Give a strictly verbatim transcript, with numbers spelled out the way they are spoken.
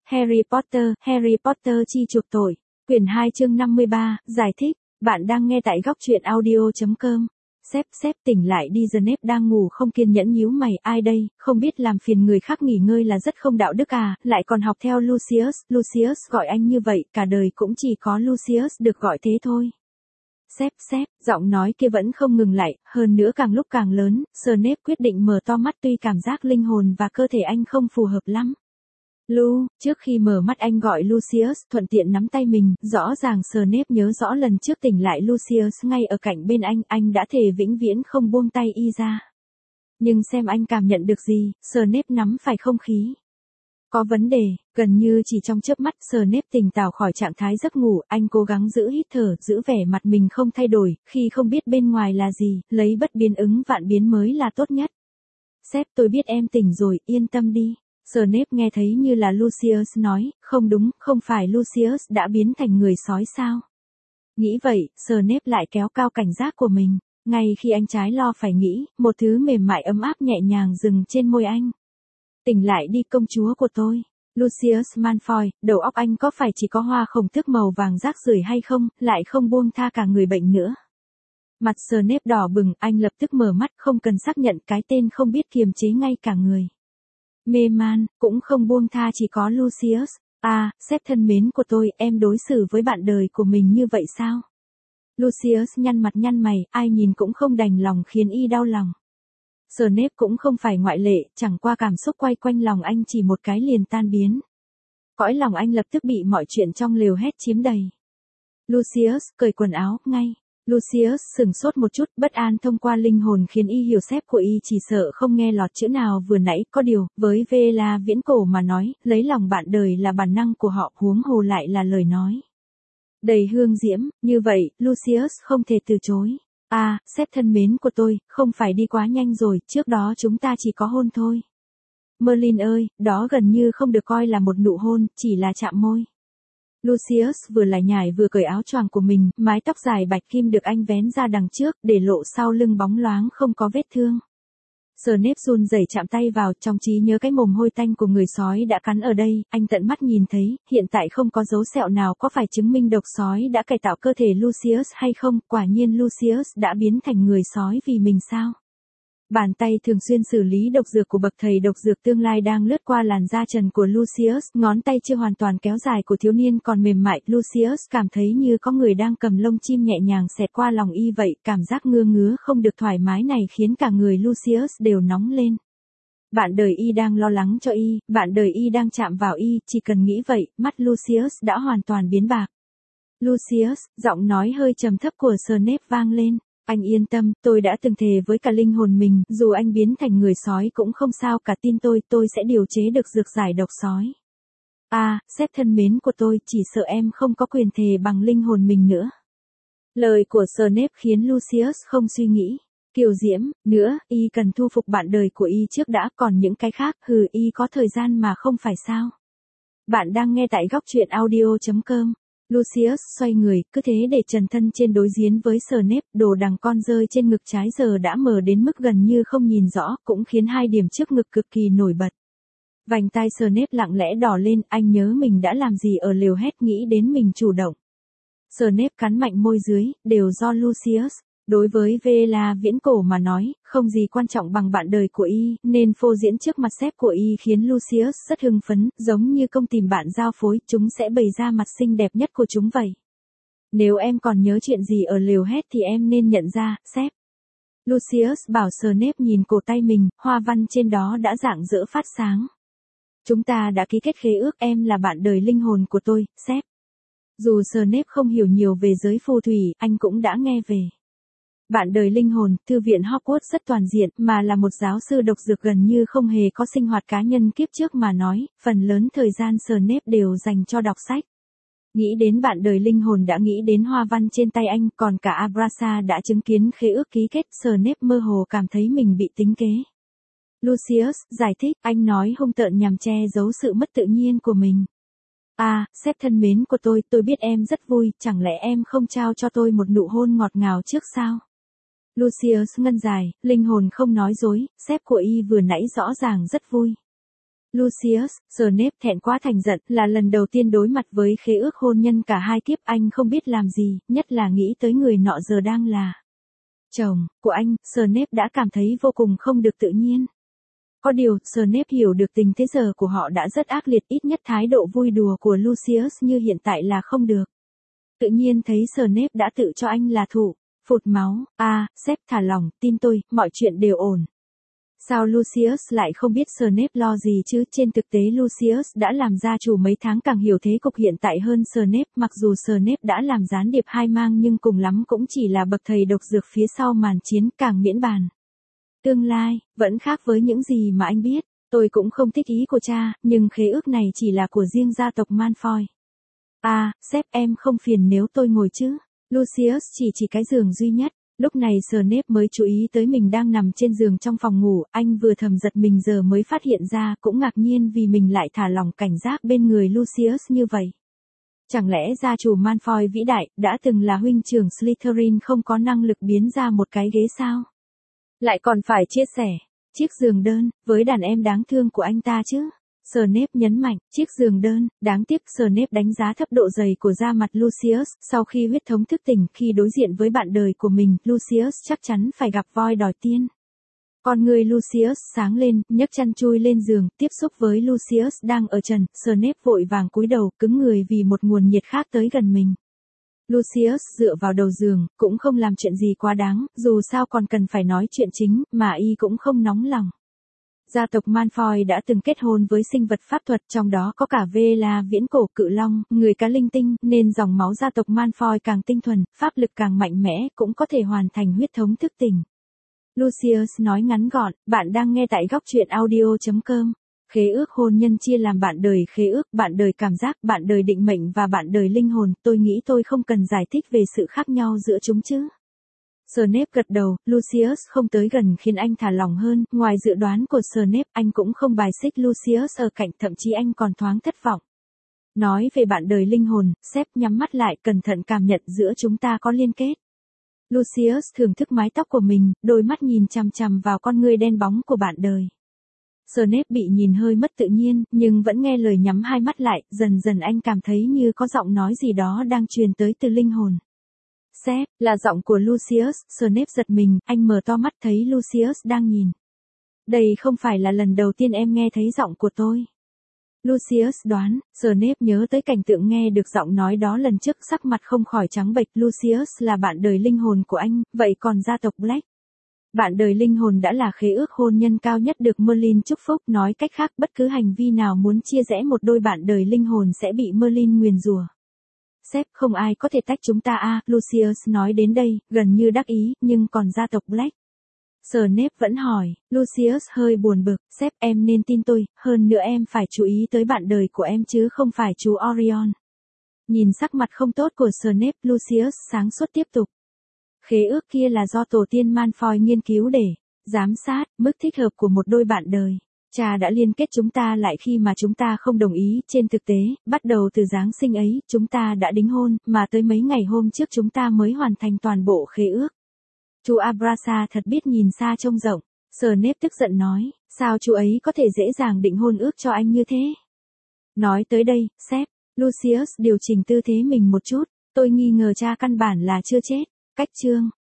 Harry Potter, Harry Potter chi chuộc tội. Quyển hai chương năm mươi ba, giải thích. Bạn đang nghe tại góc truyện audio chấm com. Sếp, sếp tỉnh lại đi, Snape đang ngủ không kiên nhẫn nhíu mày, ai đây, không biết làm phiền người khác nghỉ ngơi là rất không đạo đức à, lại còn học theo Lucius, Lucius gọi anh như vậy, cả đời cũng chỉ có Lucius được gọi thế thôi. Sếp, sếp, giọng nói kia vẫn không ngừng lại, hơn nữa càng lúc càng lớn, Snape quyết định mở to mắt tuy cảm giác linh hồn và cơ thể anh không phù hợp lắm. Lu, trước khi mở mắt anh gọi Lucius, thuận tiện nắm tay mình, rõ ràng Snape nhớ rõ lần trước tỉnh lại Lucius ngay ở cạnh bên anh, anh đã thề vĩnh viễn không buông tay y ra. Nhưng xem anh cảm nhận được gì, Snape nắm phải không khí. Có vấn đề, gần như chỉ trong chớp mắt Snape tỉnh táo khỏi trạng thái giấc ngủ, anh cố gắng giữ hít thở, giữ vẻ mặt mình không thay đổi, khi không biết bên ngoài là gì, lấy bất biến ứng vạn biến mới là tốt nhất. Sếp, tôi biết em tỉnh rồi, yên tâm đi. Snape nghe thấy như là Lucius nói, không đúng, không phải Lucius đã biến thành người sói sao? Nghĩ vậy, Snape lại kéo cao cảnh giác của mình, ngay khi anh trái lo phải nghĩ, một thứ mềm mại ấm áp nhẹ nhàng dừng trên môi anh. Tỉnh lại đi công chúa của tôi. Lucius Malfoy, đầu óc anh có phải chỉ có hoa khổng tước màu vàng rác rưởi hay không, lại không buông tha cả người bệnh nữa. Mặt Snape đỏ bừng, anh lập tức mở mắt, không cần xác nhận, cái tên không biết kiềm chế ngay cả người. Mê man, cũng không buông tha chỉ có Lucius. À, sếp thân mến của tôi, em đối xử với bạn đời của mình như vậy sao? Lucius nhăn mặt nhăn mày, ai nhìn cũng không đành lòng khiến y đau lòng. Snape cũng không phải ngoại lệ, chẳng qua cảm xúc quay quanh lòng anh chỉ một cái liền tan biến. Cõi lòng anh lập tức bị mọi chuyện trong lều hét chiếm đầy. Lucius, cởi quần áo, ngay. Lucius sừng sốt một chút, bất an thông qua linh hồn khiến y hiểu sếp của y chỉ sợ không nghe lọt chữ nào vừa nãy, có điều, với Vela viễn cổ mà nói, lấy lòng bạn đời là bản năng của họ, huống hồ lại là lời nói đầy hương diễm, như vậy, Lucius không thể từ chối. À, sếp thân mến của tôi, không phải đi quá nhanh rồi, trước đó chúng ta chỉ có hôn thôi. Merlin ơi, đó gần như không được coi là một nụ hôn, chỉ là chạm môi. Lucius vừa lải nhải vừa cởi áo choàng của mình, mái tóc dài bạch kim được anh vén ra đằng trước, để lộ sau lưng bóng loáng không có vết thương. Snape run rẩy chạm tay vào, trong trí nhớ cái mồm hôi tanh của người sói đã cắn ở đây, anh tận mắt nhìn thấy, hiện tại không có dấu sẹo nào có phải chứng minh độc sói đã cải tạo cơ thể Lucius hay không, quả nhiên Lucius đã biến thành người sói vì mình sao? Bàn tay thường xuyên xử lý độc dược của bậc thầy độc dược tương lai đang lướt qua làn da trần của Lucius, ngón tay chưa hoàn toàn kéo dài của thiếu niên còn mềm mại, Lucius cảm thấy như có người đang cầm lông chim nhẹ nhàng xẹt qua lòng y vậy, cảm giác ngứa ngứa không được thoải mái này khiến cả người Lucius đều nóng lên. Bạn đời y đang lo lắng cho y, bạn đời y đang chạm vào y, chỉ cần nghĩ vậy, mắt Lucius đã hoàn toàn biến bạc. Lucius, giọng nói hơi trầm thấp của Snape vang lên. Anh yên tâm, tôi đã từng thề với cả linh hồn mình, dù anh biến thành người sói cũng không sao cả, tin tôi, tôi sẽ điều chế được dược giải độc sói. À, sếp thân mến của tôi, chỉ sợ em không có quyền thề bằng linh hồn mình nữa. Lời của Snape khiến Lucius không suy nghĩ. Kiều diễm, nữa, y cần thu phục bạn đời của y trước đã, còn những cái khác, hừ, y có thời gian mà không phải sao. Bạn đang nghe tại góc truyện audio chấm com. Lucius xoay người, cứ thế để trần thân trên đối diện với Snape, đồ đằng con rơi trên ngực trái giờ đã mờ đến mức gần như không nhìn rõ, cũng khiến hai điểm trước ngực cực kỳ nổi bật. Vành tai Snape lặng lẽ đỏ lên, anh nhớ mình đã làm gì ở lều hét, nghĩ đến mình chủ động. Snape cắn mạnh môi dưới, đều do Lucius. Đối với Vela viễn cổ mà nói, không gì quan trọng bằng bạn đời của y, nên phô diễn trước mặt sếp của y khiến Lucius rất hưng phấn, giống như công tìm bạn giao phối, chúng sẽ bày ra mặt xinh đẹp nhất của chúng vậy. Nếu em còn nhớ chuyện gì ở lều hét thì em nên nhận ra, sếp. Lucius bảo Snape nhìn cổ tay mình, hoa văn trên đó đã rạng rỡ phát sáng. Chúng ta đã ký kết khế ước, em là bạn đời linh hồn của tôi, sếp. Dù Snape không hiểu nhiều về giới phù thủy, anh cũng đã nghe về. Bạn đời linh hồn, thư viện Hogwarts rất toàn diện, mà là một giáo sư độc dược gần như không hề có sinh hoạt cá nhân kiếp trước mà nói, phần lớn thời gian Snape đều dành cho đọc sách. Nghĩ đến bạn đời linh hồn đã nghĩ đến hoa văn trên tay anh, còn cả Abrasa đã chứng kiến khế ước ký kết, Snape mơ hồ cảm thấy mình bị tính kế. Lucius, giải thích, anh nói hung tợn nhằm che giấu sự mất tự nhiên của mình. À, sếp thân mến của tôi, tôi biết em rất vui, chẳng lẽ em không trao cho tôi một nụ hôn ngọt ngào trước sao? Lucius ngân dài, linh hồn không nói dối, sếp của y vừa nãy rõ ràng rất vui. Lucius, Snape thẹn quá thành giận, là lần đầu tiên đối mặt với khế ước hôn nhân cả hai kiếp, anh không biết làm gì, nhất là nghĩ tới người nọ giờ đang là chồng của anh. Snape đã cảm thấy vô cùng không được tự nhiên. Có điều, Snape hiểu được tình thế giờ của họ đã rất ác liệt, ít nhất thái độ vui đùa của Lucius như hiện tại là không được. Tự nhiên thấy Snape đã tự cho anh là thủ, phụt máu. À, sếp thả lỏng, tin tôi, mọi chuyện đều ổn. Sao Lucius lại không biết Snape lo gì chứ? Trên thực tế Lucius đã làm gia chủ mấy tháng, càng hiểu thế cục hiện tại hơn Snape. Mặc dù Snape đã làm gián điệp hai mang nhưng cùng lắm cũng chỉ là bậc thầy độc dược phía sau màn chiến, càng miễn bàn. Tương lai, vẫn khác với những gì mà anh biết. Tôi cũng không thích ý của cha, nhưng khế ước này chỉ là của riêng gia tộc Malfoy. À, sếp em không phiền nếu tôi ngồi chứ? Lucius chỉ chỉ cái giường duy nhất. Lúc này Snape mới chú ý tới mình đang nằm trên giường trong phòng ngủ, anh vừa thầm giật mình giờ mới phát hiện ra, cũng ngạc nhiên vì mình lại thả lỏng cảnh giác bên người Lucius như vậy. Chẳng lẽ gia chủ Malfoy vĩ đại, đã từng là huynh trưởng Slytherin không có năng lực biến ra một cái ghế sao? Lại còn phải chia sẻ chiếc giường đơn với đàn em đáng thương của anh ta chứ? Snape nhấn mạnh, chiếc giường đơn. Đáng tiếc Snape đánh giá thấp độ dày của da mặt Lucius. Sau khi huyết thống thức tỉnh, khi đối diện với bạn đời của mình, Lucius chắc chắn phải gặp voi đòi tiên. Con người Lucius sáng lên, nhấc chăn chui lên giường, tiếp xúc với Lucius đang ở trần. Snape vội vàng cúi đầu, cứng người vì một nguồn nhiệt khác tới gần mình. Lucius dựa vào đầu giường, cũng không làm chuyện gì quá đáng, dù sao còn cần phải nói chuyện chính, mà y cũng không nóng lòng. Gia tộc Malfoy đã từng kết hôn với sinh vật pháp thuật, trong đó có cả Vela viễn cổ cự long, người cá linh tinh, nên dòng máu gia tộc Malfoy càng tinh thuần, pháp lực càng mạnh mẽ, cũng có thể hoàn thành huyết thống thức tỉnh. Lucius nói ngắn gọn, bạn đang nghe tại góc truyện audio chấm com. Khế ước hôn nhân chia làm bạn đời khế ước, bạn đời cảm giác, bạn đời định mệnh và bạn đời linh hồn. Tôi nghĩ tôi không cần giải thích về sự khác nhau giữa chúng chứ. Snape gật đầu, Lucius không tới gần khiến anh thả lỏng hơn, ngoài dự đoán của Snape, anh cũng không bài xích Lucius ở cạnh, thậm chí anh còn thoáng thất vọng. Nói về bạn đời linh hồn, sếp nhắm mắt lại, cẩn thận cảm nhận giữa chúng ta có liên kết. Lucius thưởng thức mái tóc của mình, đôi mắt nhìn chằm chằm vào con ngươi đen bóng của bạn đời. Snape bị nhìn hơi mất tự nhiên, nhưng vẫn nghe lời nhắm hai mắt lại, dần dần anh cảm thấy như có giọng nói gì đó đang truyền tới từ linh hồn. Sếp, là giọng của Lucius. Snape giật mình, anh mở to mắt thấy Lucius đang nhìn. Đây không phải là lần đầu tiên em nghe thấy giọng của tôi. Lucius đoán. Snape nhớ tới cảnh tượng nghe được giọng nói đó lần trước, sắc mặt không khỏi trắng bệch. Lucius là bạn đời linh hồn của anh, vậy còn gia tộc Black? Bạn đời linh hồn đã là khế ước hôn nhân cao nhất được Merlin chúc phúc, nói cách khác, bất cứ hành vi nào muốn chia rẽ một đôi bạn đời linh hồn sẽ bị Merlin nguyền rủa. Sếp, không ai có thể tách chúng ta à, Lucius nói đến đây, gần như đắc ý, nhưng còn gia tộc Black? Snape vẫn hỏi. Lucius hơi buồn bực, sếp, em nên tin tôi, hơn nữa em phải chú ý tới bạn đời của em chứ không phải chú Orion. Nhìn sắc mặt không tốt của Snape, Lucius sáng suốt tiếp tục. Khế ước kia là do tổ tiên Malfoy nghiên cứu để giám sát mức thích hợp của một đôi bạn đời. Cha đã liên kết chúng ta lại khi mà chúng ta không đồng ý, trên thực tế, bắt đầu từ Giáng sinh ấy, chúng ta đã đính hôn, mà tới mấy ngày hôm trước chúng ta mới hoàn thành toàn bộ khế ước. Chú Abrasa thật biết nhìn xa trông rộng. Snape tức giận nói, sao chú ấy có thể dễ dàng định hôn ước cho anh như thế? Nói tới đây, sếp, Lucius điều chỉnh tư thế mình một chút, tôi nghi ngờ cha căn bản là chưa chết. Cách chương